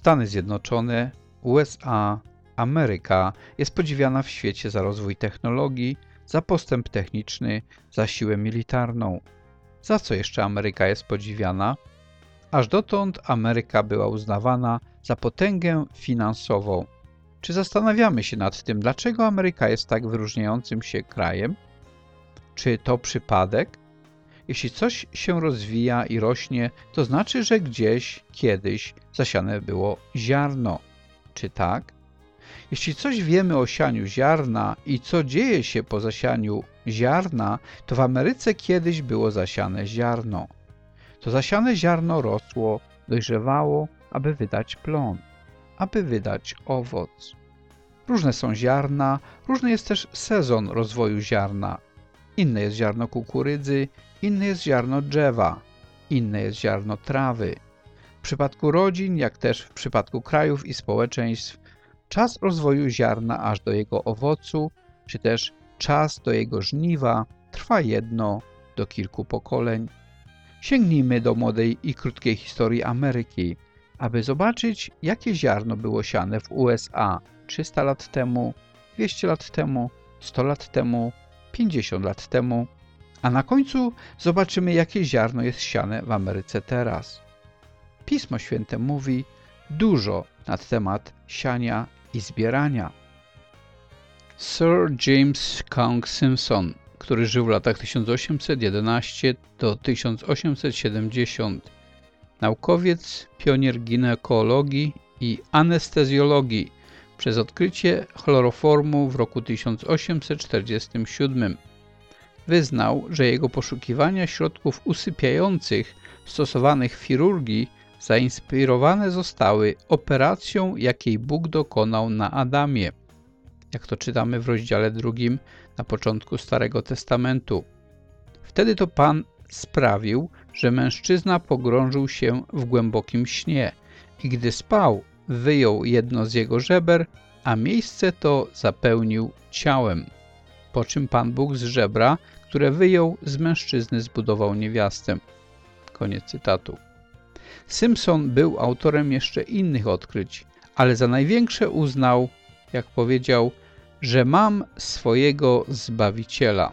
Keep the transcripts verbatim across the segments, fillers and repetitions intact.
Stany Zjednoczone, U S A, Ameryka jest podziwiana w świecie za rozwój technologii, za postęp techniczny, za siłę militarną. Za co jeszcze Ameryka jest podziwiana? Aż dotąd Ameryka była uznawana za potęgę finansową. Czy zastanawiamy się nad tym, dlaczego Ameryka jest tak wyróżniającym się krajem? Czy to przypadek? Jeśli coś się rozwija i rośnie, to znaczy, że gdzieś, kiedyś zasiane było ziarno. Czy tak? Jeśli coś wiemy o sianiu ziarna i co dzieje się po zasianiu ziarna, to w Ameryce kiedyś było zasiane ziarno. To zasiane ziarno rosło, dojrzewało, aby wydać plon, aby wydać owoc. Różne są ziarna, różny jest też sezon rozwoju ziarna. Inne jest ziarno kukurydzy, inne jest ziarno drzewa, inne jest ziarno trawy. W przypadku rodzin, jak też w przypadku krajów i społeczeństw, czas rozwoju ziarna aż do jego owocu, czy też czas do jego żniwa trwa jedno do kilku pokoleń. Sięgnijmy do młodej i krótkiej historii Ameryki, aby zobaczyć, jakie ziarno było siane w U S A trzysta lat temu, dwieście lat temu, sto lat temu, pięćdziesiąt lat temu, a na końcu zobaczymy, jakie ziarno jest siane w Ameryce teraz. Pismo Święte mówi dużo na temat siania i zbierania. Sir James Cook Simpson, który żył w latach tysiąc osiemset jedenaście do tysiąc osiemset siedemdziesiąt, naukowiec, pionier ginekologii i anestezjologii, przez odkrycie chloroformu w roku tysiąc osiemset czterdziestym siódmym. Wyznał, że jego poszukiwania środków usypiających stosowanych w chirurgii zainspirowane zostały operacją, jakiej Bóg dokonał na Adamie, jak to czytamy w rozdziale drugim na początku Starego Testamentu. Wtedy to Pan sprawił, że mężczyzna pogrążył się w głębokim śnie i gdy spał, wyjął jedno z jego żeber, a miejsce to zapełnił ciałem. Po czym Pan Bóg z żebra, które wyjął z mężczyzny, zbudował niewiastę. Koniec cytatu. Simpson był autorem jeszcze innych odkryć, ale za największe uznał, jak powiedział, że mam swojego Zbawiciela.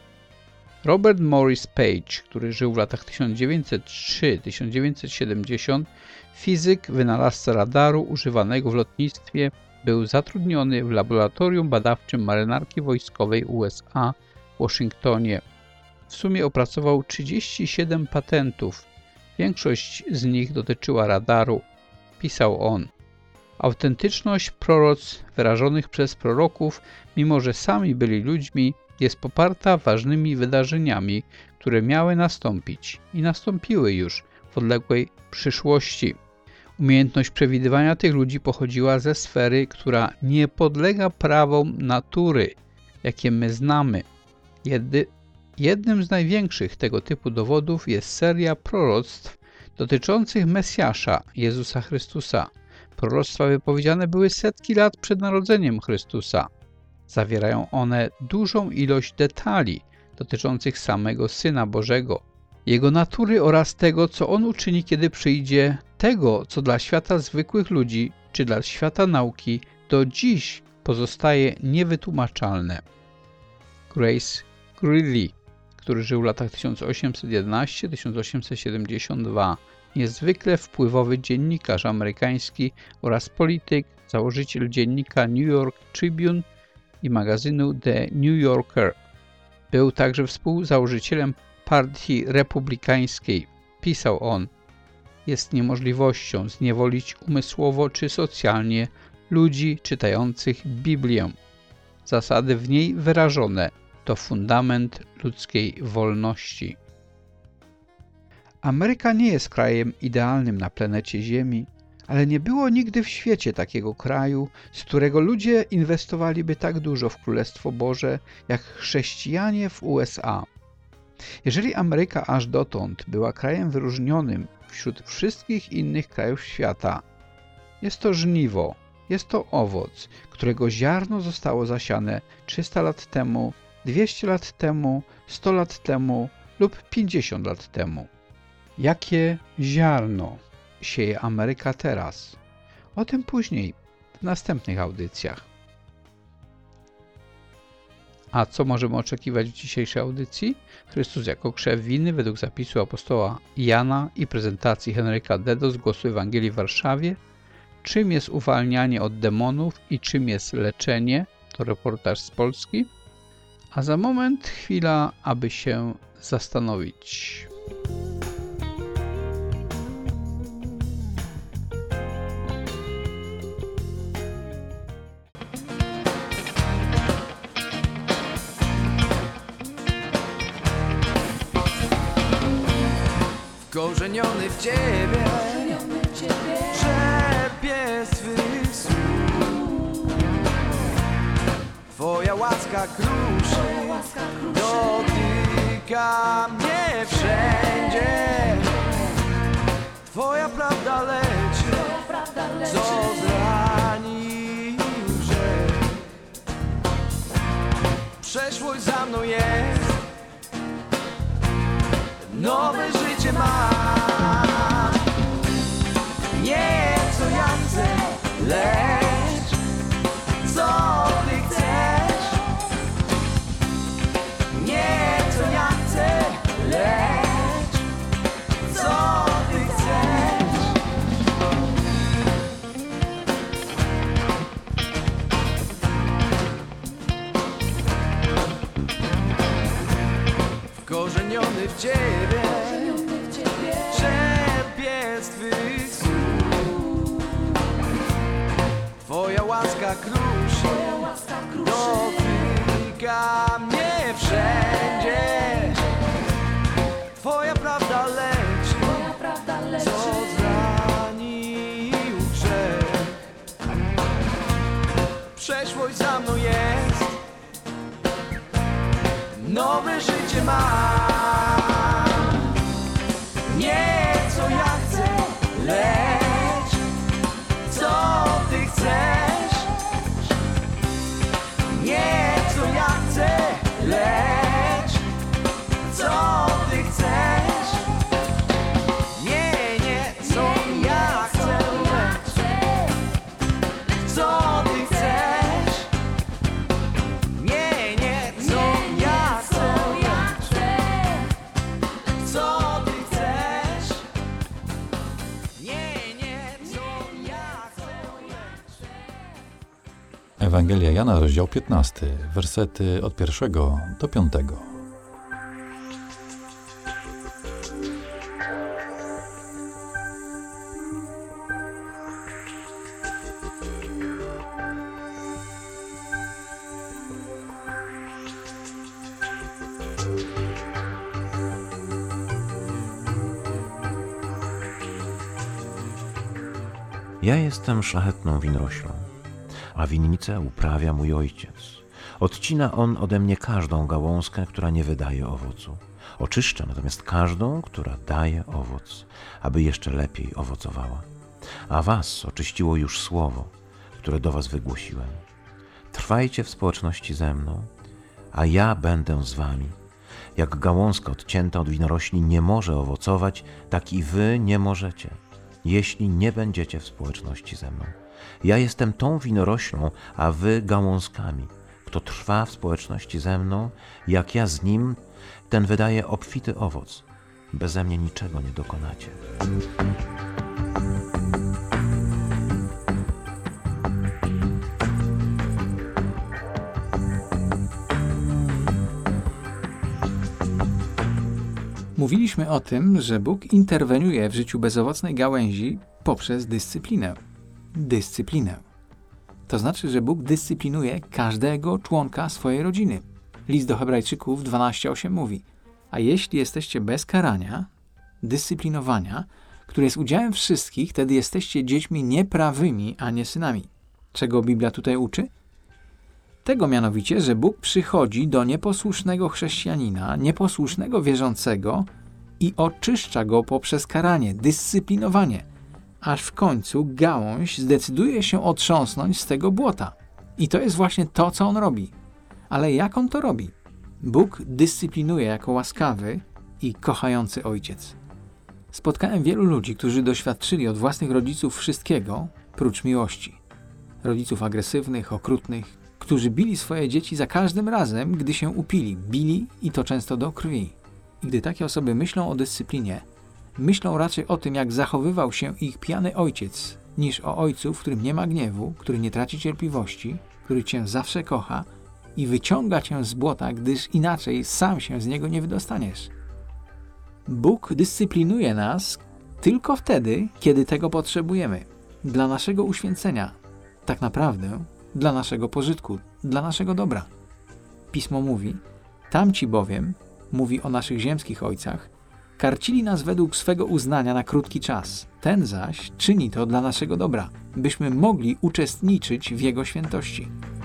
Robert Morris Page, który żył w latach tysiąc dziewięćset trzy do tysiąc dziewięćset siedemdziesiąt, fizyk, wynalazca radaru używanego w lotnictwie, był zatrudniony w laboratorium badawczym marynarki wojskowej U S A w Waszyngtonie. W sumie opracował trzydzieści siedem patentów. Większość z nich dotyczyła radaru. Pisał on: autentyczność proroctw wyrażonych przez proroków, mimo że sami byli ludźmi, jest poparta ważnymi wydarzeniami, które miały nastąpić i nastąpiły już w odległej przyszłości. Umiejętność przewidywania tych ludzi pochodziła ze sfery, która nie podlega prawom natury, jakie my znamy. Jedy, jednym z największych tego typu dowodów jest seria proroctw dotyczących Mesjasza, Jezusa Chrystusa. Proroctwa wypowiedziane były setki lat przed narodzeniem Chrystusa. Zawierają one dużą ilość detali dotyczących samego Syna Bożego, Jego natury oraz tego, co On uczyni, kiedy przyjdzie, tego, co dla świata zwykłych ludzi czy dla świata nauki do dziś pozostaje niewytłumaczalne. Grace Greeley, który żył w latach tysiąc osiemset jedenaście do tysiąc osiemset siedemdziesiąt dwa, niezwykle wpływowy dziennikarz amerykański oraz polityk, założyciel dziennika New York Tribune i magazynu The New Yorker. Był także współzałożycielem Partii Republikańskiej. Pisał on: jest niemożliwością zniewolić umysłowo czy socjalnie ludzi czytających Biblię. Zasady w niej wyrażone to fundament ludzkiej wolności. Ameryka nie jest krajem idealnym na planecie Ziemi, ale nie było nigdy w świecie takiego kraju, z którego ludzie inwestowaliby tak dużo w Królestwo Boże, jak chrześcijanie w U S A. Jeżeli Ameryka aż dotąd była krajem wyróżnionym wśród wszystkich innych krajów świata, jest to żniwo, jest to owoc, którego ziarno zostało zasiane trzysta lat temu, dwieście lat temu, sto lat temu lub pięćdziesiąt lat temu. Jakie ziarno sieje Ameryka teraz? O tym później, w następnych audycjach. A co możemy oczekiwać w dzisiejszej audycji? Chrystus jako krzew winny według zapisu apostoła Jana i prezentacji Henryka Dedo z Głosu Ewangelii w Warszawie. Czym jest uwalnianie od demonów i czym jest leczenie? To reportaż z Polski. A za moment chwila, aby się zastanowić. Korzeniony w Ciebie, czerpię swych słów. Twoja łaska kruszy, dotyka mnie wszędzie. Twoja prawda leczy, co zrani grzech. Przeszłość za mną jest, nowe życie mam. Nie co ja chcę, lecz co Ty chcesz. Nie co ja chcę, lecz co Ty chcesz. Wkorzeniony w Ciebie, czerpię z Twych słów. Twoja łaska kruszy, dotyka mnie wszędzie. Twoja prawda leczy, co zranił grzech. Przeszłość za mną jest, nowe życie mam. Nie co ja chcę, lecz co Ty chcesz. Nie co ja chcę, lecz co Ty chcesz. Nie, nie co ja chcę, lecz co Ty chcesz. Nie, nie co ja chcę, co Ty chcesz. Nie, nie co ja chcę. Ewangelia Jana, rozdział piętnasty, wersety od pierwszego do piątego. Ja jestem szlachetną winoroślą, a winnicę uprawia mój ojciec. Odcina on ode mnie każdą gałązkę, która nie wydaje owocu. Oczyszcza natomiast każdą, która daje owoc, aby jeszcze lepiej owocowała. A was oczyściło już słowo, które do was wygłosiłem. Trwajcie w społeczności ze mną, a ja będę z wami. Jak gałązka odcięta od winorośli nie może owocować, tak i wy nie możecie, jeśli nie będziecie w społeczności ze mną. Ja jestem tą winoroślą, a wy gałązkami. Kto trwa w społeczności ze mną, jak ja z nim, ten wydaje obfity owoc. Beze mnie niczego nie dokonacie. Mówiliśmy o tym, że Bóg interweniuje w życiu bezowocnej gałęzi poprzez dyscyplinę. Dyscyplinę. To znaczy, że Bóg dyscyplinuje każdego członka swojej rodziny. List do Hebrajczyków dwanaście osiem mówi: a jeśli jesteście bez karania, dyscyplinowania, które jest udziałem wszystkich, wtedy jesteście dziećmi nieprawymi, a nie synami. Czego Biblia tutaj uczy? Tego mianowicie, że Bóg przychodzi do nieposłusznego chrześcijanina, nieposłusznego wierzącego i oczyszcza go poprzez karanie, dyscyplinowanie, aż w końcu gałąź zdecyduje się otrząsnąć z tego błota. I to jest właśnie to, co On robi. Ale jak On to robi? Bóg dyscyplinuje jako łaskawy i kochający ojciec. Spotkałem wielu ludzi, którzy doświadczyli od własnych rodziców wszystkiego, prócz miłości. Rodziców agresywnych, okrutnych, którzy bili swoje dzieci za każdym razem, gdy się upili. Bili i to często do krwi. I gdy takie osoby myślą o dyscyplinie, myślą raczej o tym, jak zachowywał się ich pijany ojciec, niż o ojcu, w którym nie ma gniewu, który nie traci cierpliwości, który cię zawsze kocha i wyciąga cię z błota, gdyż inaczej sam się z niego nie wydostaniesz. Bóg dyscyplinuje nas tylko wtedy, kiedy tego potrzebujemy. Dla naszego uświęcenia. Tak naprawdę dla naszego pożytku, dla naszego dobra. Pismo mówi, tamci bowiem, mówi o naszych ziemskich ojcach, karcili nas według swego uznania na krótki czas. Ten zaś czyni to dla naszego dobra, byśmy mogli uczestniczyć w Jego świętości.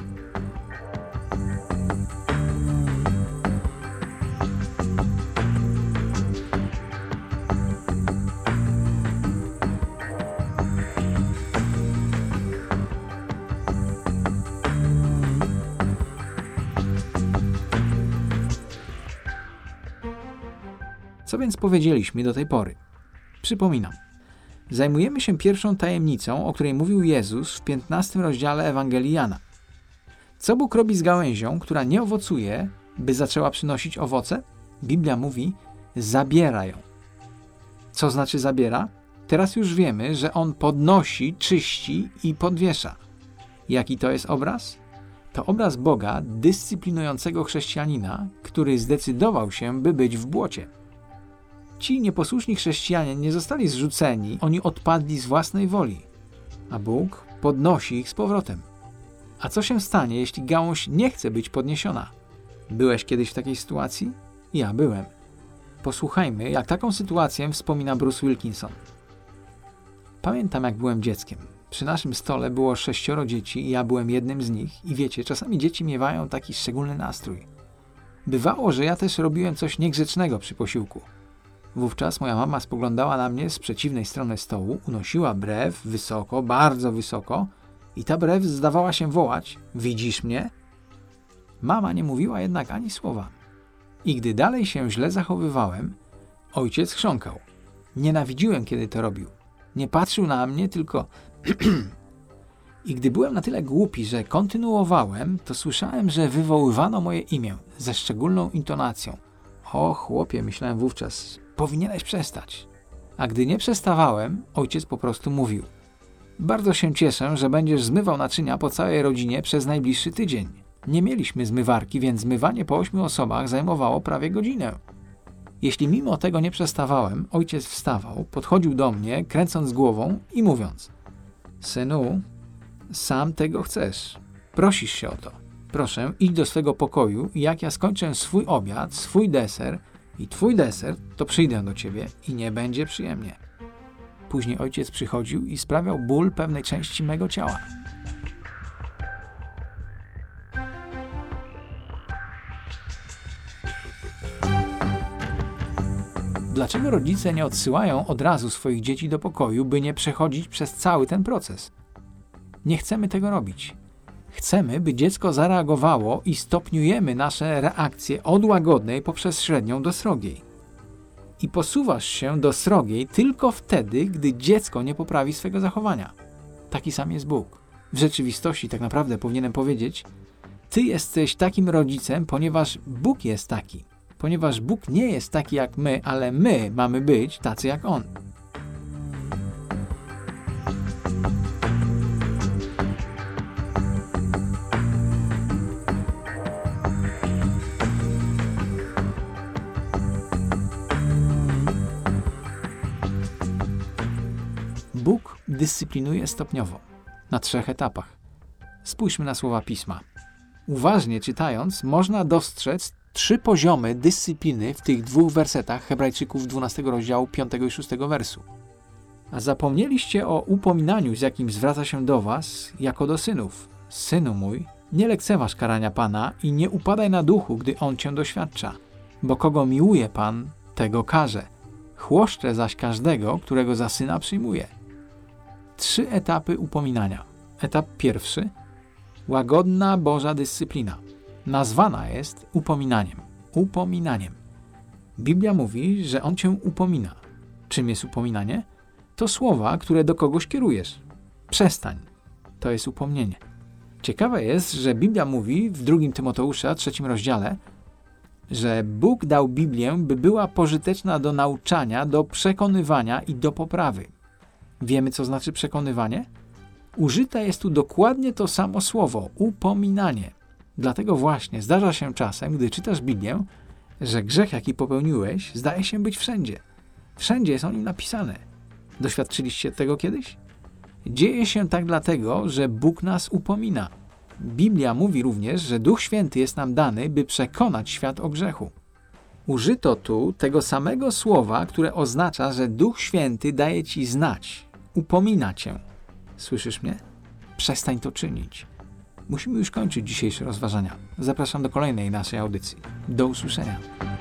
Co więc powiedzieliśmy do tej pory? Przypominam. Zajmujemy się pierwszą tajemnicą, o której mówił Jezus w piętnastym rozdziale Ewangelii Jana. Co Bóg robi z gałęzią, która nie owocuje, by zaczęła przynosić owoce? Biblia mówi, zabiera ją. Co znaczy zabiera? Teraz już wiemy, że On podnosi, czyści i podwiesza. Jaki to jest obraz? To obraz Boga dyscyplinującego chrześcijanina, który zdecydował się, by być w błocie. Ci nieposłuszni chrześcijanie nie zostali zrzuceni, oni odpadli z własnej woli, a Bóg podnosi ich z powrotem. A co się stanie, jeśli gałąź nie chce być podniesiona? Byłeś kiedyś w takiej sytuacji? Ja byłem. Posłuchajmy, jak taką sytuację wspomina Bruce Wilkinson. Pamiętam, jak byłem dzieckiem. Przy naszym stole było sześcioro dzieci i ja byłem jednym z nich i wiecie, czasami dzieci miewają taki szczególny nastrój. Bywało, że ja też robiłem coś niegrzecznego przy posiłku. Wówczas moja mama spoglądała na mnie z przeciwnej strony stołu, unosiła brew wysoko, bardzo wysoko i ta brew zdawała się wołać: widzisz mnie? Mama nie mówiła jednak ani słowa. I gdy dalej się źle zachowywałem, ojciec chrząkał. Nienawidziłem, kiedy to robił. Nie patrzył na mnie, tylko I gdy byłem na tyle głupi, że kontynuowałem, to słyszałem, że wywoływano moje imię ze szczególną intonacją. O chłopie, myślałem wówczas, powinieneś przestać. A gdy nie przestawałem, ojciec po prostu mówił: bardzo się cieszę, że będziesz zmywał naczynia po całej rodzinie przez najbliższy tydzień. Nie mieliśmy zmywarki, więc zmywanie po ośmiu osobach zajmowało prawie godzinę. Jeśli mimo tego nie przestawałem, ojciec wstawał, podchodził do mnie, kręcąc głową i mówiąc: synu, sam tego chcesz. Prosisz się o to. Proszę, idź do swego pokoju i jak ja skończę swój obiad, swój deser i twój deser, to przyjdę do ciebie i nie będzie przyjemnie. Później ojciec przychodził i sprawiał ból pewnej części mego ciała. Dlaczego rodzice nie odsyłają od razu swoich dzieci do pokoju, by nie przechodzić przez cały ten proces? Nie chcemy tego robić. Chcemy, by dziecko zareagowało i stopniujemy nasze reakcje od łagodnej poprzez średnią do srogiej. I posuwasz się do srogiej tylko wtedy, gdy dziecko nie poprawi swego zachowania. Taki sam jest Bóg. W rzeczywistości tak naprawdę powinienem powiedzieć: ty jesteś takim rodzicem, ponieważ Bóg jest taki. Ponieważ Bóg nie jest taki jak my, ale my mamy być tacy jak On. Bóg dyscyplinuje stopniowo, na trzech etapach. Spójrzmy na słowa Pisma. Uważnie czytając, można dostrzec trzy poziomy dyscypliny w tych dwóch wersetach Hebrajczyków dwunastego rozdziału piątego i szóstego wersu. A zapomnieliście o upominaniu, z jakim zwraca się do was, jako do synów. Synu mój, nie lekceważ karania Pana i nie upadaj na duchu, gdy On cię doświadcza. Bo kogo miłuje Pan, tego karze. Chłoszcze zaś każdego, którego za syna przyjmuje. Trzy etapy upominania. Etap pierwszy. Łagodna Boża dyscyplina. Nazwana jest upominaniem. Upominaniem. Biblia mówi, że On cię upomina. Czym jest upominanie? To słowa, które do kogoś kierujesz. Przestań. To jest upomnienie. Ciekawe jest, że Biblia mówi w drugim Tymoteusza, trzecim rozdziale, że Bóg dał Biblię, by była pożyteczna do nauczania, do przekonywania i do poprawy. Wiemy, co znaczy przekonywanie? Użyte jest tu dokładnie to samo słowo, upominanie. Dlatego właśnie zdarza się czasem, gdy czytasz Biblię, że grzech, jaki popełniłeś, zdaje się być wszędzie. Wszędzie jest o nim napisane. Doświadczyliście tego kiedyś? Dzieje się tak dlatego, że Bóg nas upomina. Biblia mówi również, że Duch Święty jest nam dany, by przekonać świat o grzechu. Użyto tu tego samego słowa, które oznacza, że Duch Święty daje ci znać, upomina cię. Słyszysz mnie? Przestań to czynić. Musimy już kończyć dzisiejsze rozważania. Zapraszam do kolejnej naszej audycji. Do usłyszenia.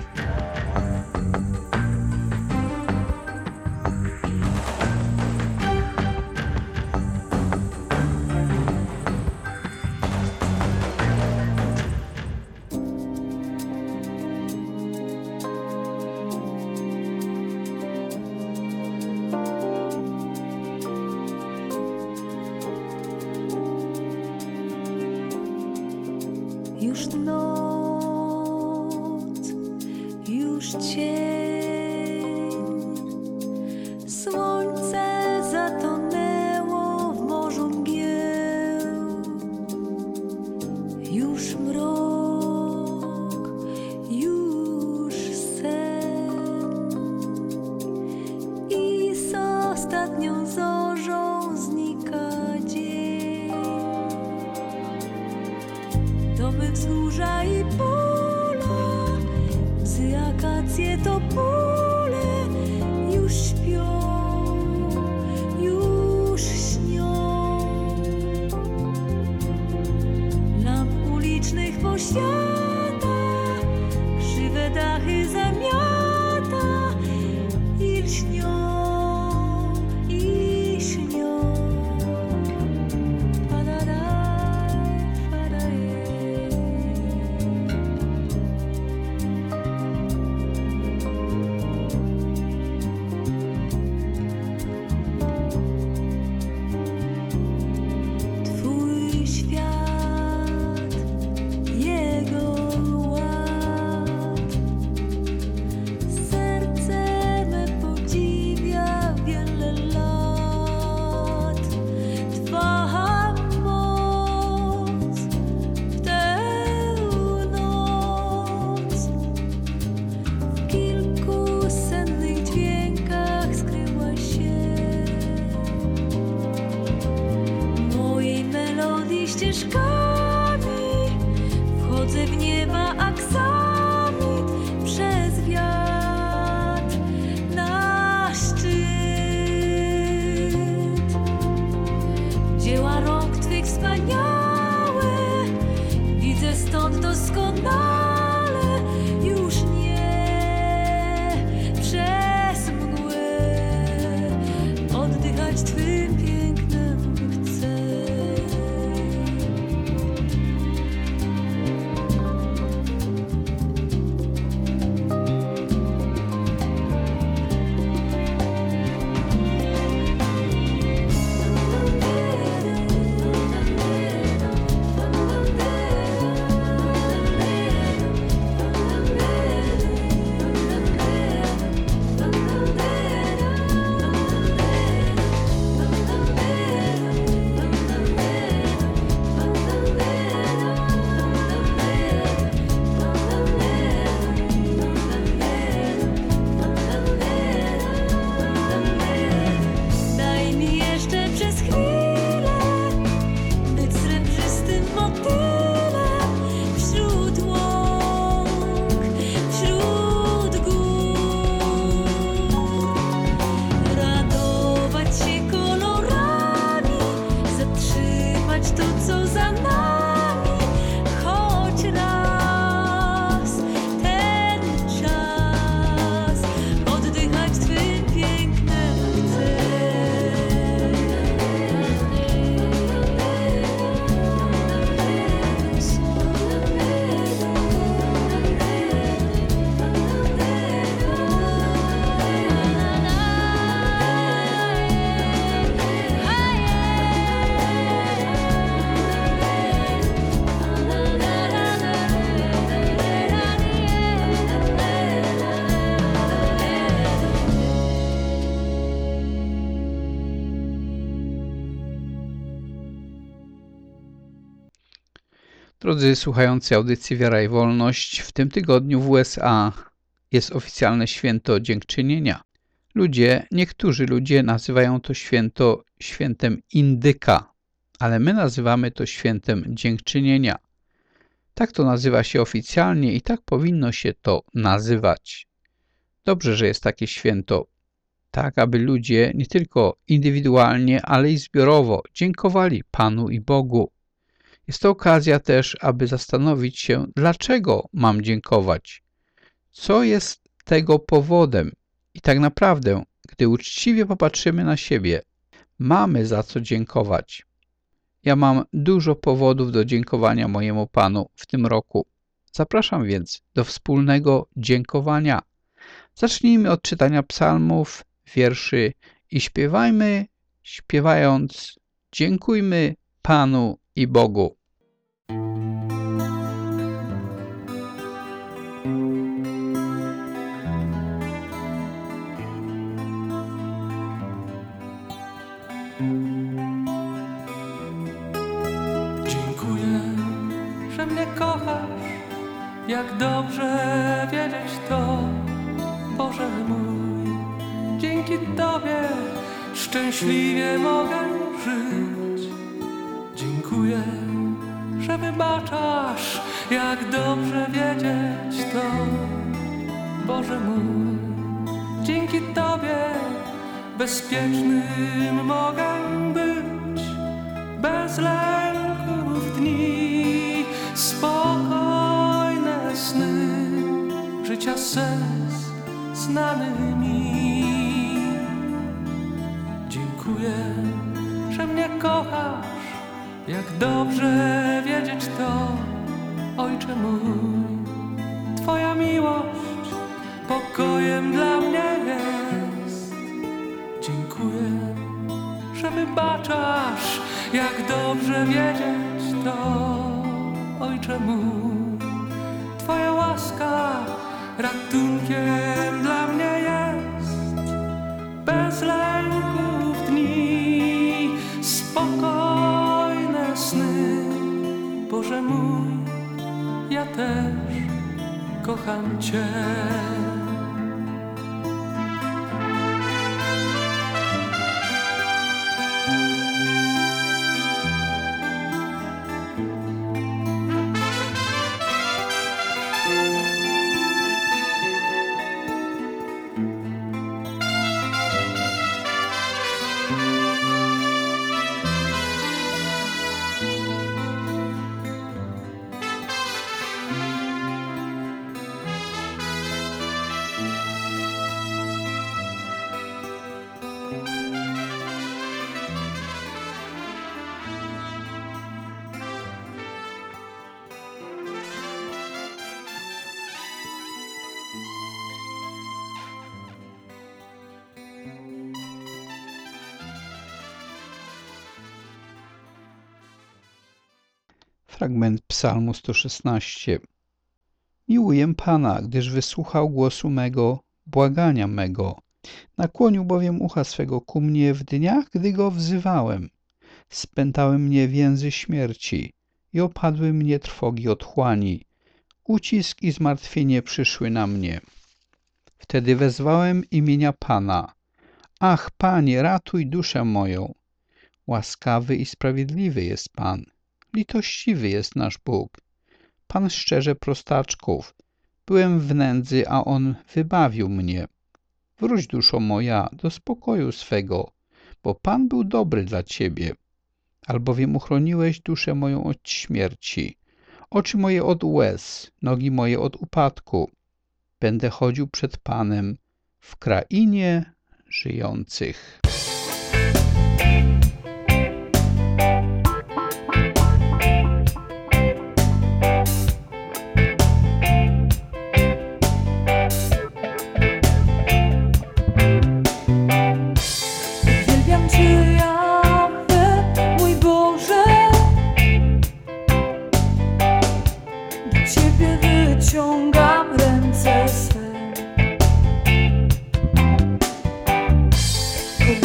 Już noc, już cień, słońce zatonęło w morzu mgieł, już mrok, już sen i z ostatnią zorzą znika dzień. Domy wzgórza i pola, psy, akacje, topole już śpią, już śnią. Lamp ulicznych poświata, krzywe dachy zamiata i lśnią, i śnią. Twój świat, jego ład, serce me podziwia wiele lat. Twa moc w tę noc, w kilku sennych dźwiękach skryła się. Mojej melodii ścieżkami wchodzę w nieba aksamit przez wiatr na szczyt. Dzieła rąk Twych wspaniałe widzę stąd doskonale, już nie przez mgłę oddychać Twym pięknem chcę. Daj mi jeszcze przez chwilę być srebrzystym motylem wśród łąk, wśród gór. Radować się kolorami, zatrzymać to, co za nami, choć raz ten czas oddychać Twym pięknem chcę. Drodzy słuchający audycji Wiara i Wolność, w tym tygodniu w U S A jest oficjalne święto dziękczynienia. Ludzie, niektórzy ludzie nazywają to święto świętem indyka, ale my nazywamy to świętem dziękczynienia. Tak to nazywa się oficjalnie i tak powinno się to nazywać. Dobrze, że jest takie święto, tak aby ludzie nie tylko indywidualnie, ale i zbiorowo dziękowali Panu i Bogu. Jest to okazja też, aby zastanowić się, dlaczego mam dziękować, co jest tego powodem. I tak naprawdę, gdy uczciwie popatrzymy na siebie, mamy za co dziękować. Ja mam dużo powodów do dziękowania mojemu Panu w tym roku. Zapraszam więc do wspólnego dziękowania. Zacznijmy od czytania psalmów, wierszy i śpiewajmy, śpiewając, dziękujmy Panu i Bogu. Dziękuję, że mnie kochasz. Jak dobrze wiedzieć to, Boże mój. Dzięki Tobie szczęśliwie mogę żyć. Dziękuję, że wybaczasz. Jak dobrze wiedzieć to, Boże mój. Dzięki Tobie bezpiecznym mogę być. Bez lęków dni, spokojne sny, życia sens znany mi. Dziękuję, że mnie kochasz. Jak dobrze wiedzieć to, Ojcze mój. Twoja miłość pokojem dla mnie jest. Dziękuję, że wybaczasz. Jak dobrze wiedzieć to, Ojcze mój. Twoja łaska ratunkiem dla mnie jest. Bez lęków dni, spokojne sny. Boże mój, ja też kocham Cię. Fragment Psalmu sto szesnaście. Miłuję Pana, gdyż wysłuchał głosu mego, błagania mego. Nakłonił bowiem ucha swego ku mnie w dniach, gdy go wzywałem. Spętały mnie więzy śmierci i opadły mnie trwogi otchłani. Ucisk i zmartwienie przyszły na mnie. Wtedy wezwałem imienia Pana. Ach, Panie, ratuj duszę moją. Łaskawy i sprawiedliwy jest Pan. Litościwy jest nasz Bóg. Pan szczerze prostaczków. Byłem w nędzy, a On wybawił mnie. Wróć, duszo moja, do spokoju swego, bo Pan był dobry dla Ciebie. Albowiem uchroniłeś duszę moją od śmierci, oczy moje od łez, nogi moje od upadku. Będę chodził przed Panem w krainie żyjących. Uwielbiam Cię, Jahwe, mój Boże. Do Ciebie wyciągam ręce swe.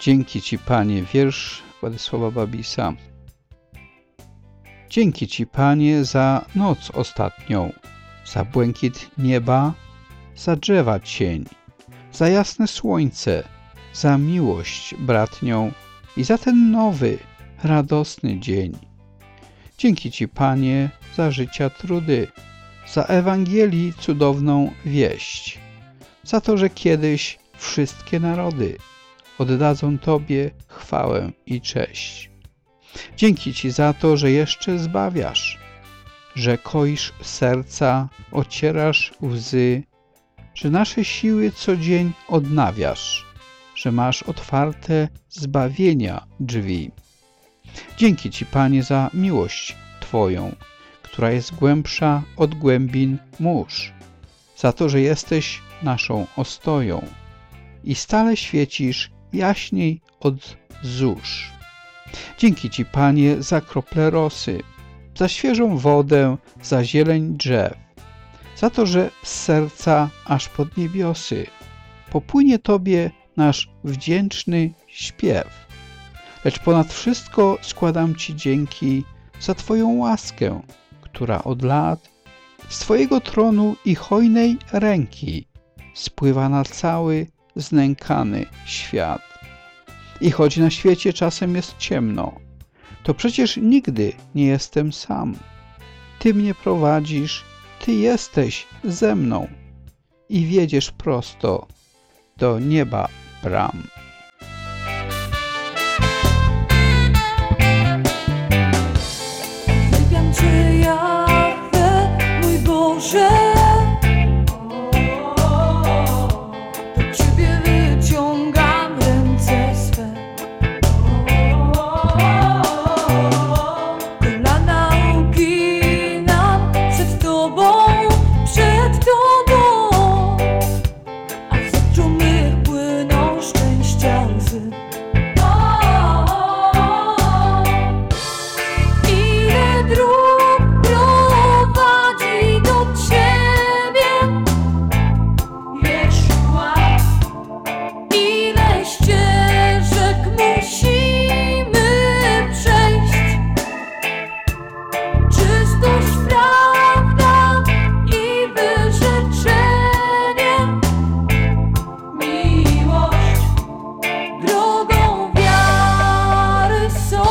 Dzięki Ci, Panie, wiersz Władysława Babisa. Dzięki Ci, Panie, za noc ostatnią, za błękit nieba, za drzewa cień, za jasne słońce, za miłość bratnią i za ten nowy, radosny dzień. Dzięki Ci, Panie, za życia trudy, za Ewangelii cudowną wieść, za to, że kiedyś wszystkie narody oddadzą Tobie chwałę i cześć. Dzięki Ci za to, że jeszcze zbawiasz, że koisz serca, ocierasz łzy, że nasze siły co dzień odnawiasz, że masz otwarte zbawienia drzwi. Dzięki Ci, Panie, za miłość Twoją, która jest głębsza od głębin mórz, za to, że jesteś naszą ostoją i stale świecisz jaśniej od zórz. Dzięki Ci, Panie, za krople rosy, za świeżą wodę, za zieleń drzew, za to, że z serca aż pod niebiosy popłynie Tobie nasz wdzięczny śpiew. Lecz ponad wszystko składam Ci dzięki za Twoją łaskę, która od lat z Twojego tronu i hojnej ręki spływa na cały znękany świat. I choć na świecie czasem jest ciemno, to przecież nigdy nie jestem sam. Ty mnie prowadzisz, Ty jesteś ze mną i wiedziesz prosto do nieba bram. Uwielbiam Cię, Jahwe, mój Boże. Do Ciebie wyciągam ręce swe. Kolana uginam przed Tobą, przed Tobą, a z oczu mych płyną szczęścia łzy. Ile dróg prowadzi do Ciebie, Jeszua, ile ścieżek musimy przejść. Czystość, prawda i wyrzeczenie, miłość drogą wiary są.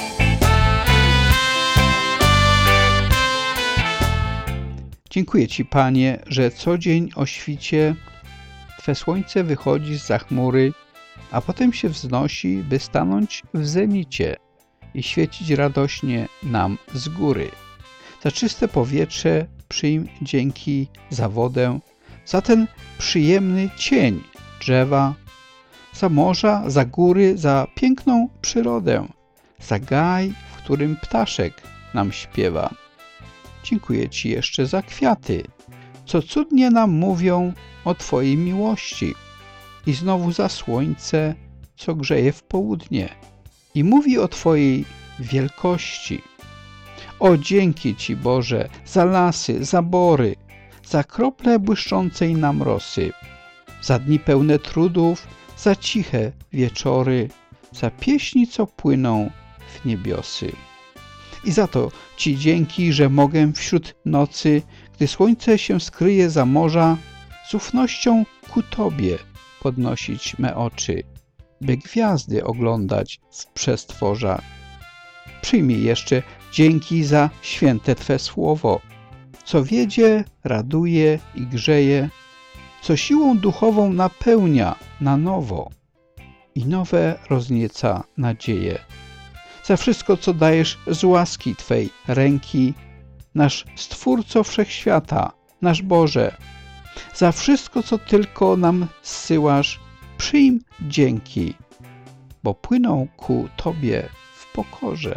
Dziękuję Ci, Panie, że co dzień o świcie Twe słońce wychodzi zza chmury, a potem się wznosi, by stanąć w zenicie i świecić radośnie nam z góry. Za czyste powietrze przyjm dzięki, za wodę, za ten przyjemny cień drzewa, za morza, za góry, za piękną przyrodę, za gaj, w którym ptaszek nam śpiewa. Dziękuję Ci jeszcze za kwiaty, co cudnie nam mówią o Twojej miłości, i znowu za słońce, co grzeje w południe i mówi o Twojej wielkości. O, dzięki Ci, Boże, za lasy, za bory, za krople błyszczącej nam rosy, za dni pełne trudów, za ciche wieczory, za pieśni, co płyną w niebiosy. I za to Ci dzięki, że mogę wśród nocy, gdy słońce się skryje za morza, z ufnością ku Tobie podnosić me oczy, by gwiazdy oglądać w przestworzach. Przyjmij jeszcze dzięki za święte Twe słowo, co wiedzie, raduje i grzeje, co siłą duchową napełnia na nowo i nowe roznieca nadzieje. Za wszystko, co dajesz z łaski Twej ręki, nasz Stwórco Wszechświata, nasz Boże. Za wszystko, co tylko nam zsyłasz, przyjm dzięki, bo płyną ku Tobie w pokorze.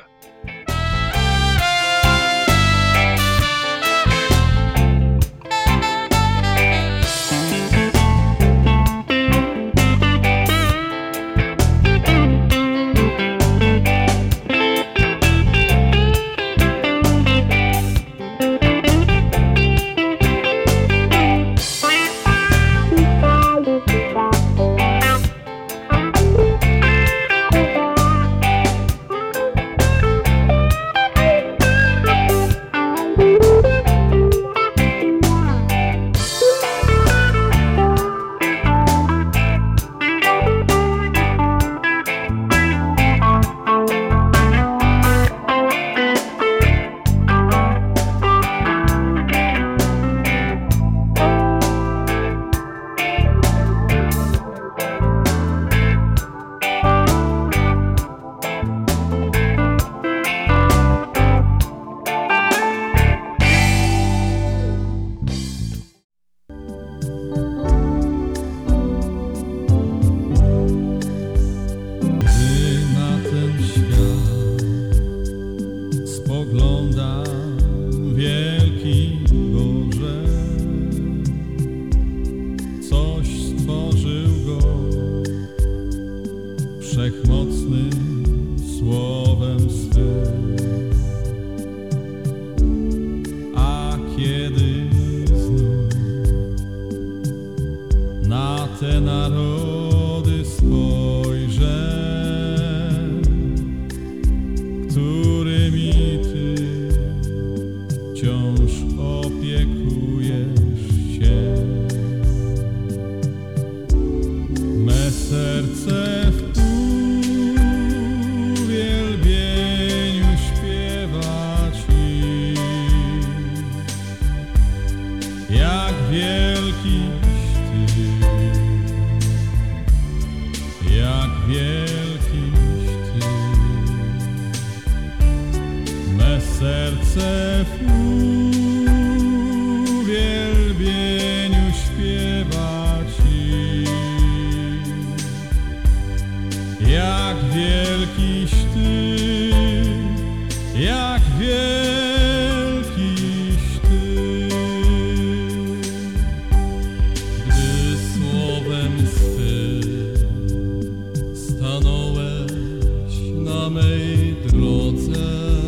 wszechmocnym słowem swym. A kiedy znów na te narody spojrzę, którymi Ty wciąż opiekujesz się, me serce w uwielbieniu śpiewa Ci, jak wielkiś Ty, jak wielkiś Ty. Me serce w uwielbieniu śpiewa Ci, jak wielkiś Ty, jak wielkiś Ty. Gdy słowem swym stanąłeś na mej drodze,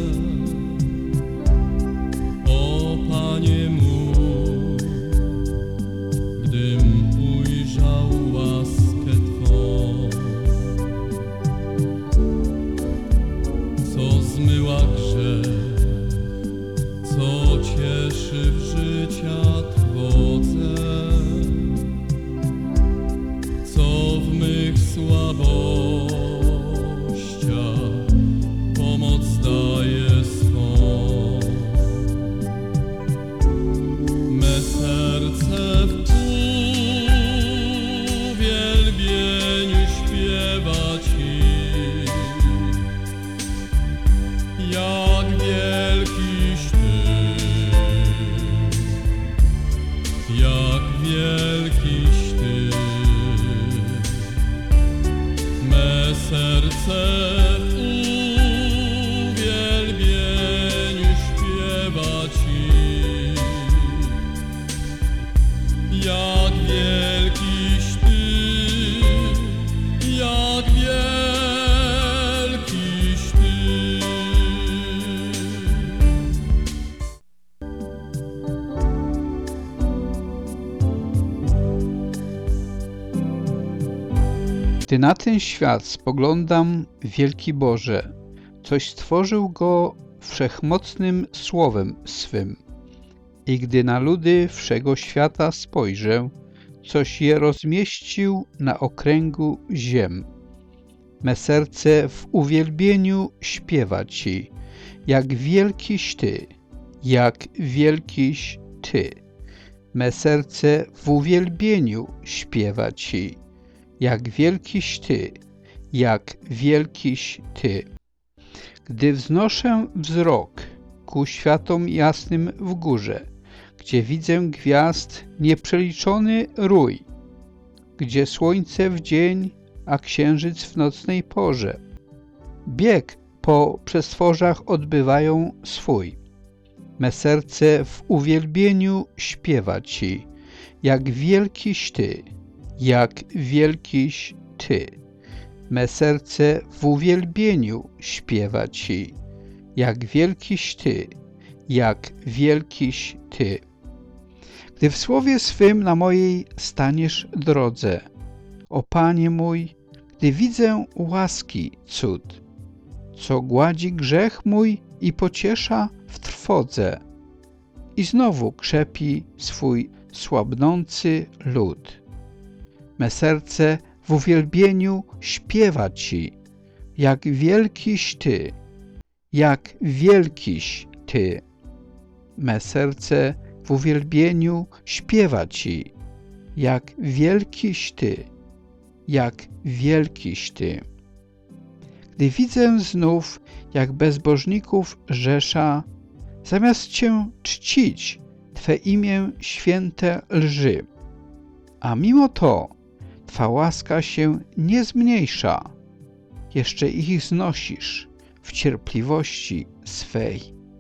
o Panie mój, gdym ujrzał łaskę Twą, co zmyła grzech, co cieszy w życia Twodze, co w mych słabościach pomoc daje swą. Me serce w uwielbieniu śpiewa Ci, jak wielkiś Ty, jak wielkiś Ty. Me serce w uwielbieniu śpiewa Ci, jak wielkiś Ty, jak wielkiś Ty. Gdy na ten świat spoglądam, wielki Boże, coś stworzył go wszechmocnym słowem swym. I gdy na ludy wszego świata spojrzę, coś je rozmieścił na okręgu ziem. Me serce w uwielbieniu śpiewa Ci, jak wielkiś Ty, jak wielkiś Ty. Me serce w uwielbieniu śpiewa Ci, jak wielkiś Ty, jak wielkiś Ty. Gdy wznoszę wzrok ku światom jasnym w górze, gdzie widzę gwiazd nieprzeliczony rój, gdzie słońce w dzień, a księżyc w nocnej porze, bieg po przestworzach odbywają swój. Me serce w uwielbieniu śpiewa Ci, jak wielkiś Ty, jak wielkiś Ty. Me serce w uwielbieniu śpiewa Ci, jak wielkiś Ty, jak wielkiś Ty. Gdy w słowie swym na mojej staniesz drodze, o Panie mój, gdy widzę łaski cud, co gładzi grzech mój i pociesza w trwodze, i znowu krzepi swój słabnący lud. Me serce w uwielbieniu śpiewa Ci, jak wielkiś Ty, jak wielkiś Ty. Me serce w uwielbieniu śpiewa Ci, jak wielkiś Ty, jak wielkiś Ty. Gdy widzę znów, jak bezbożników rzesza, zamiast Cię czcić, Twe imię święte lży. A mimo to Twa łaska się nie zmniejsza, jeszcze ich znosisz w cierpliwości swej.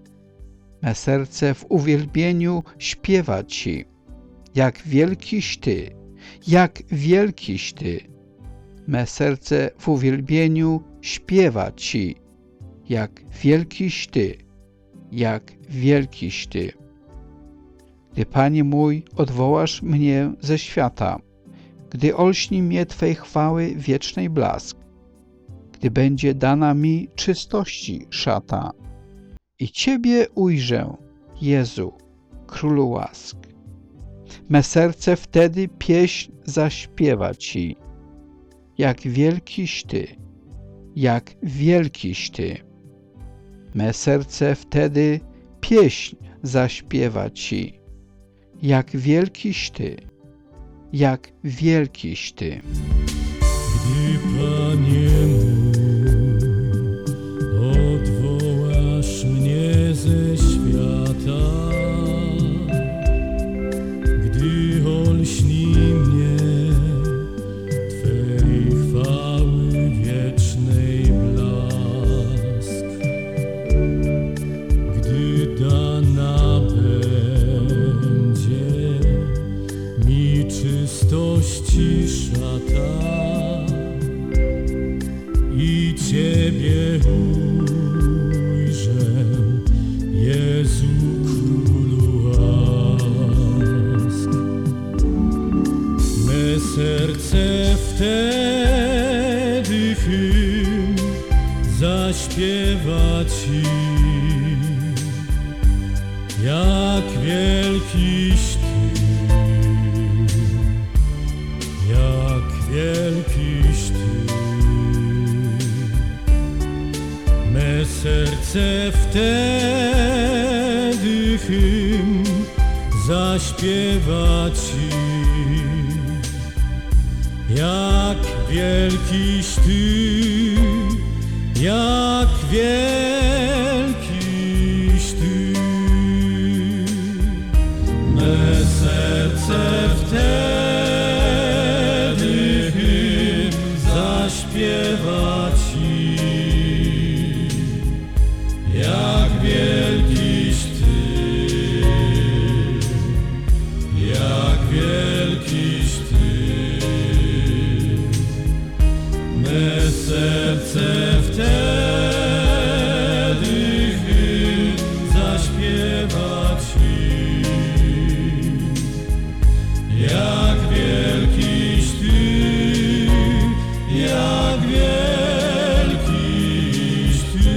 Me serce w uwielbieniu śpiewa Ci, jak wielkiś Ty, jak wielkiś Ty. Me serce w uwielbieniu śpiewa Ci, jak wielkiś Ty, jak wielkiś Ty. Gdy, Panie mój, odwołasz mnie ze świata, gdy olśni mnie Twej chwały wiecznej blask, gdy będzie dana mi czystości szata i Ciebie ujrzę, Jezu, Królu łask. Me serce wtedy pieśń zaśpiewa Ci, jak wielkiś Ty, jak wielkiś Ty. Me serce wtedy pieśń zaśpiewa Ci, jak wielkiś Ty, jak wielkiś Ty. Gdy, Panie mój, odwołasz mnie ze świata, gdy olśni mnie Twej chwały wiecznej blask, gdy dana będzie mi czystości szata i Ciebie ujrzę, Jezu, Królu łask. Me serce wtedy hymn zaśpiewa Ci, jak wielkiś Ty, jak wielkiś Ty. Me serce wtedy hymn zaśpiewa Ci, jak wielkiś Ty, jak wielkiś Ty. Me serce wtedy hymn zaśpiewa Ci, jak wielkiś Ty, jak wielkiś Ty. Me serce wtedy hymn zaśpiewa Ci, jak wielkiś Ty, jak wielkiś Ty.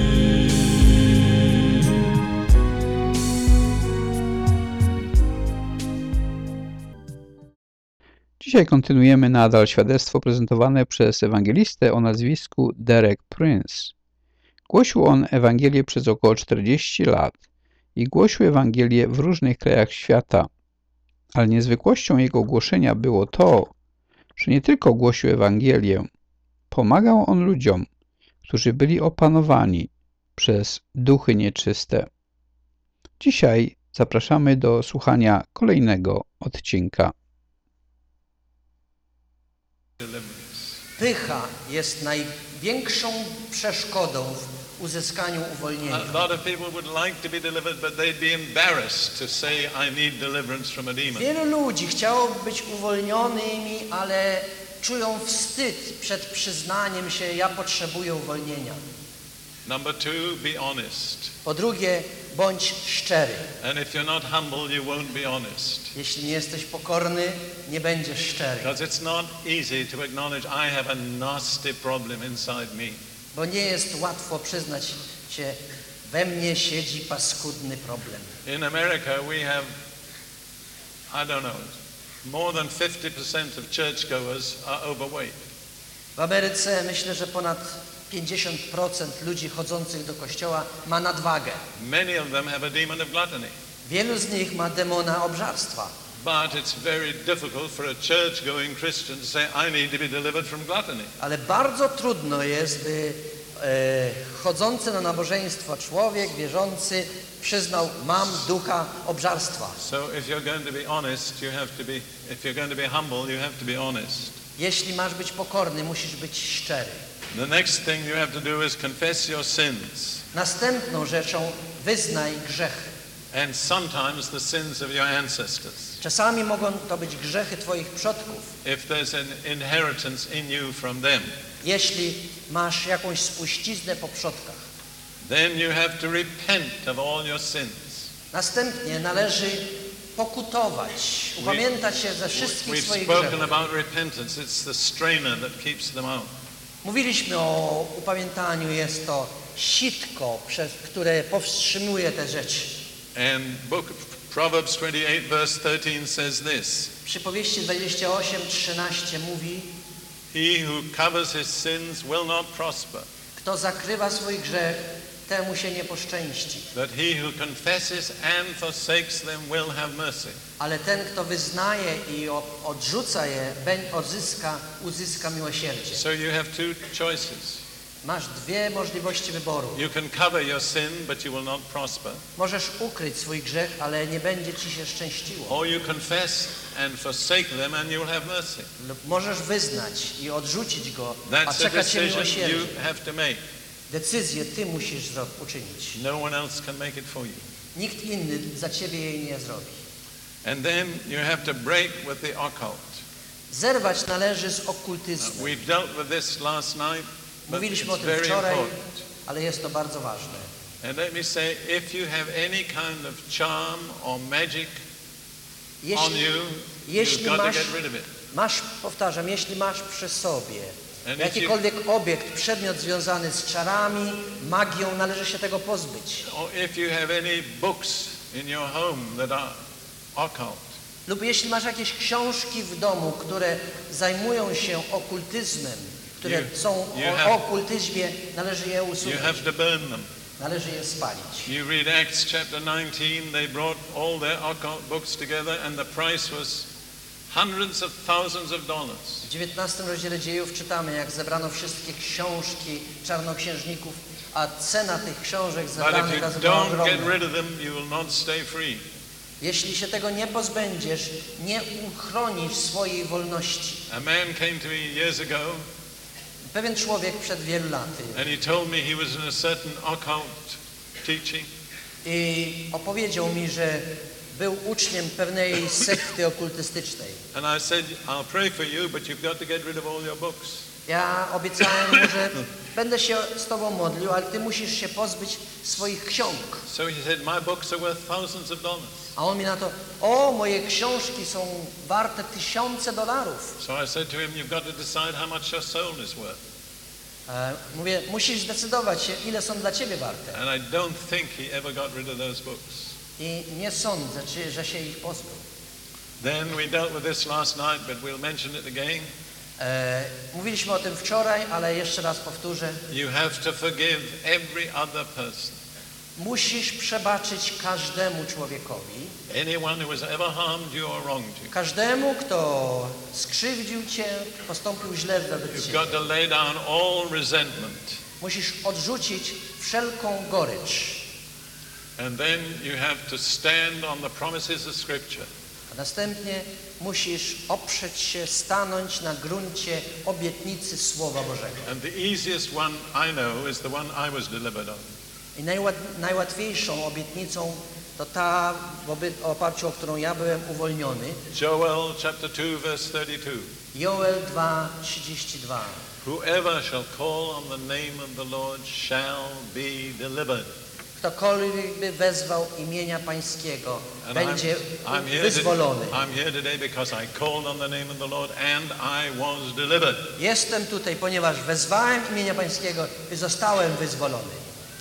Dzisiaj kontynuujemy nadal świadectwo prezentowane przez ewangelistę o nazwisku Derek Prince. Głosił on Ewangelię przez około czterdzieści lat i głosił Ewangelię w różnych krajach świata. Ale niezwykłością jego głoszenia było to, że nie tylko głosił Ewangelię, pomagał on ludziom, którzy byli opanowani przez duchy nieczyste. Dzisiaj zapraszamy do słuchania kolejnego odcinka. Pycha jest największą przeszkodą w uzyskaniu uwolnienia. A lot of people would like to be delivered, but they'd be embarrassed to say, I need deliverance from a demon. Wielu ludzi chciałoby być uwolnionymi, ale czują wstyd przed przyznaniem się, ja potrzebuję uwolnienia. Number two, be honest. Po drugie, bądź szczery. And if you're not humble, you won't be honest. Jeśli nie jesteś pokorny, nie będziesz szczery. Because it's not easy to acknowledge I have a nasty problem inside me. Bo nie jest łatwo przyznać się, we mnie siedzi paskudny problem. In America, we have, I don't know, more than fifty percent of churchgoers are overweight. W Ameryce myślę, że ponad pięćdziesiąt procent ludzi chodzących do kościoła ma nadwagę. Many of them have a demon of gluttony. Wielu z nich ma demona obżarstwa. But it's very difficult for a church-going Christian to say, I need to be delivered from gluttony. Ale bardzo trudno jest, by e, chodzący na nabożeństwo człowiek wierzący przyznał, mam ducha obżarstwa. So if you're going to be honest, you have to be, if you're going to be humble, you have to be honest. Jeśli masz być pokorny, musisz być szczery. The next thing you have to do is confess your sins, Następną rzeczą wyznaj grzechy. and sometimes the sins of your ancestors. Czasami mogą to być grzechy twoich przodków. If there's an inheritance in you from them, Jeśli masz jakąś spuściznę po przodkach. then you have to repent of all your sins. Następnie należy pokutować, upamiętać się ze wszystkich We've swoich spoken grzechów. about repentance. It's the strainer that keeps them out. Mówiliśmy o upamiętaniu, jest to sitko, przez które powstrzymuje te rzeczy. And book Proverbs twenty-eight verse thirteen says this: Przypowieści dwadzieścia osiem trzynaście mówi: He who covers his sins will not prosper, kto zakrywa swój grzech, temu się nie poszczęści. but he who confesses and forsakes them will have mercy. Ale ten, kto wyznaje i o- odrzuca je, beń- odzyska, uzyska miłosierdzie. So you have two choices. Masz dwie możliwości wyboru. You can cover your sin, but you will not prosper. Możesz ukryć swój grzech, ale nie będzie ci się szczęściło. Or you confess and forsake them and you will have mercy. Lub możesz wyznać i odrzucić go, a That's a czeka cię decision miłosierdzie. you have to make. Decyzję ty musisz zro- uczynić. No one else can make it for you. Nikt inny za ciebie jej nie zrobi. And then you have to break with the occult. Zerwać należy z Now, okultyzmem. we've dealt with this last night, but Mówiliśmy o it's tym very wczoraj, important. ale jest to bardzo ważne. And let me say, if you have any kind of charm or magic on Jeśli, you, jeśli you've got to masz, get rid of it. masz, powtarzam, jeśli masz przy sobie And if jakikolwiek obiekt, przedmiot związany z czarami, magią, należy się tego pozbyć. Or if you have any books in your home that are occult, Lub jeśli masz jakieś książki w domu, które zajmują się okultyzmem, które You- są you o, have- o okultyzmie, należy je you usunąć. have to burn them. Należy je spalić. You read Acts chapter nineteen, they brought all their occult books together and the price was hundreds of thousands of dollars. W dziewiętnastym rozdziale dziejów czytamy, jak zebrano wszystkie książki czarnoksiężników, a cena tych książek But zebranych if you razem była don't get ogromna. rid of them, you will not stay free. Jeśli się tego nie pozbędziesz, nie uchronisz swojej wolności. A man came to me years ago Pewien człowiek przed wielu laty and he told me he was in a certain occult teaching. i opowiedział mi, że był uczniem pewnej sekty okultystycznej. And I said, I'll pray for you, but you've got to get rid of all your books. Ja obiecałem mu, że będę się z tobą modlił, ale ty musisz się pozbyć swoich ksiąg. So he said, my books are worth thousands of dollars. A on mi na to: o, moje książki są warte tysiące dolarów. So I said to him, you've got to decide how much your soul is worth. E, mówię, musisz zdecydować się, ile są dla ciebie warte. And I don't think he ever got rid of those books. I nie sądzę, czy, że się ich pozbył. Then we dealt with this last night, but we'll mention it again. E, mówiliśmy o tym wczoraj, ale jeszcze raz powtórzę. You have to forgive every other person. Musisz przebaczyć każdemu człowiekowi, Anyone who has ever harmed you or wronged you. każdemu, kto skrzywdził cię, postąpił źle wobec You've ciebie. got to lay down all resentment. Musisz odrzucić wszelką gorycz. And then you have to stand on the promises of Scripture. A następnie musisz oprzeć się, stanąć na gruncie obietnicy Słowa Bożego. And the easiest one I know is the one I was delivered on. I najłat, najłatwiejszą obietnicą to ta, w oby- w oparciu o którą ja byłem uwolniony. Joel chapter two verse thirty-two. Joel dwa trzydzieści dwa. Whoever shall call on the name of the Lord shall be delivered. Ktokolwiek by wezwał imienia Pańskiego, And będzie I'm, I'm, here wyzwolony. to, I'm here today because I called on the name of the Lord and I was delivered. Jestem tutaj, ponieważ wezwałem imienia Pańskiego i zostałem wyzwolony.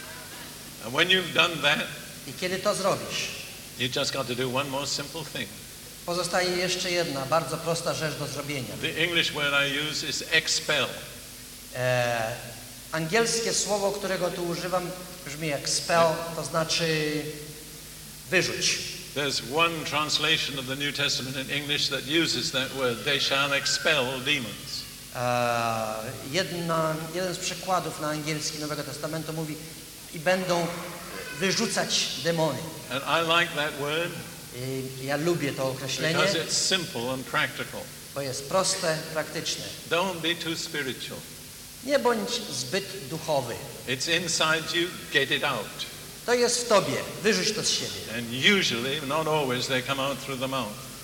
And when you've done that, I kiedy to zrobisz, you just got to do one more simple thing. pozostaje jeszcze jedna bardzo prosta rzecz do zrobienia. The English word I use is expel. E, angielskie słowo, którego tu używam, brzmi jak spell, to znaczy wyrzuć. There's one translation of the New Testament in English that uses that word. They shall expel demons. E, jedna, jeden z przykładów na angielski Nowego Testamentu mówi: i będą wyrzucać demony. And I like that word I ja lubię to określenie, because it's simple and practical. bo jest proste, praktyczne. Don't be too spiritual. Nie bądź zbyt duchowy. It's inside you, get it out. To jest w tobie, wyrzuć to z siebie. And usually, not always, they come out through the mouth.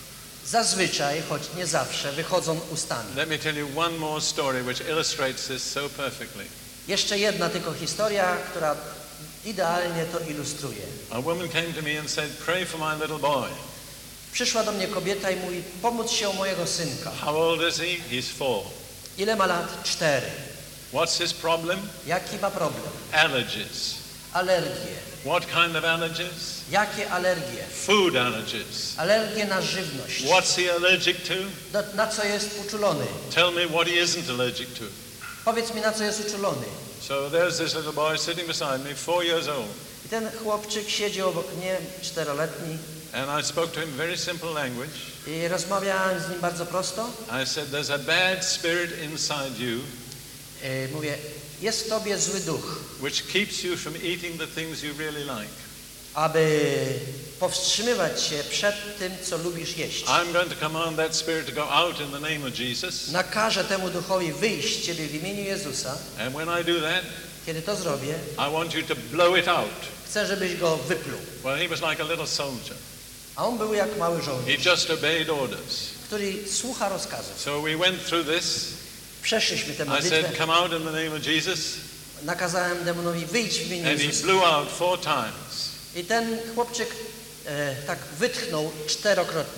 zazwyczaj, choć nie zawsze, wychodzą ustami. Let me tell you one more story which illustrates this so perfectly. Jeszcze jedna tylko historia, która idealnie to ilustruje. A woman came to me and said, pray for my little boy. Przyszła do mnie kobieta i mówi, pomóc się o mojego synka. How old is he? He's four. Ile ma lat? Cztery. What's his problem? Jaki ma problem? Allergies. Alergie. What kind of allergies? Jakie alergie? Food allergies. Alergie na żywność. What's he allergic to? Na, na co jest uczulony? Tell me what he isn't allergic to. Powiedz mi, na co jest uczulony. So there's this little boy sitting beside me, four years old. I ten chłopczyk siedzi obok mnie, czteroletni, And I spoke to him very simple language. i rozmawiałem z nim bardzo prosto. I said, there's a bad spirit inside you E, mówię, jest w tobie zły duch, which keeps you from eating the things you really like. aby powstrzymywać się przed tym, co lubisz jeść. I'm going to command that spirit to go out in the name of Jesus. Nakażę temu duchowi wyjść z ciebie w imieniu Jezusa. And when I do that, Kiedy to zrobię, I want you to blow it out. chcę, żebyś go wypluł. Well, he was like a little soldier. A on był jak mały He żołnierz, just obeyed orders. który słucha rozkazów. So we went through this. Przeszliśmy tę I modlitwę. said, come out in the name of Jesus. Nakazałem demonowi wyjść w imieniu And he Jezusa. blew out four times. I ten chłopczyk e, tak wytchnął czterokrotnie.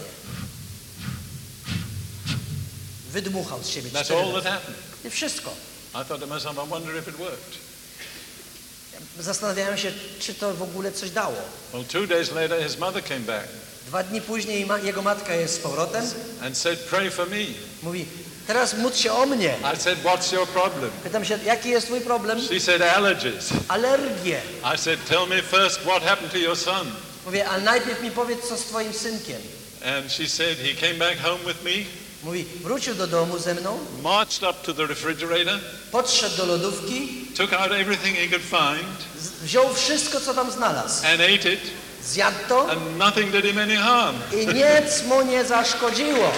Wydmuchał z siebie That's cztery all that razy. happened. I wszystko. I thought to myself, I wonder if it worked. Zastanawiałem się, czy to w ogóle coś dało. Well, two days later, his mother came back Dwa dni później ma, jego matka jest z powrotem. and said, pray for me. Mówi, teraz módl się o mnie. I said, what's your problem? Pytam się, jaki jest twój problem? She said, allergies. Alergie. I said, tell me first what happened to your son. Mówię, ale najpierw mi powiedz, co z twoim synkiem. And she said, he came back home with me, Mówi, wrócił do domu ze mną, marched up to the refrigerator, podszedł do lodówki, took out everything he could find z- wziął wszystko, co tam znalazł. and ate it, Zjadł to and nothing did him any harm. i nic mu nie zaszkodziło.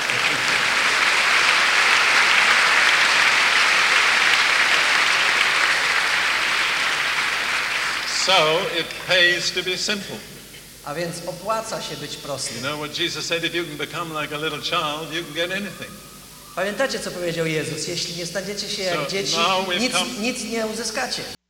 So it pays to be simple. A więc opłaca się być You prostym. know what Jesus said, if you can become like a little child, you can get anything. Pamiętacie, co powiedział Jezus? Jeśli nie staniecie się So jak dzieci, now we've nic, come- nic nie uzyskacie.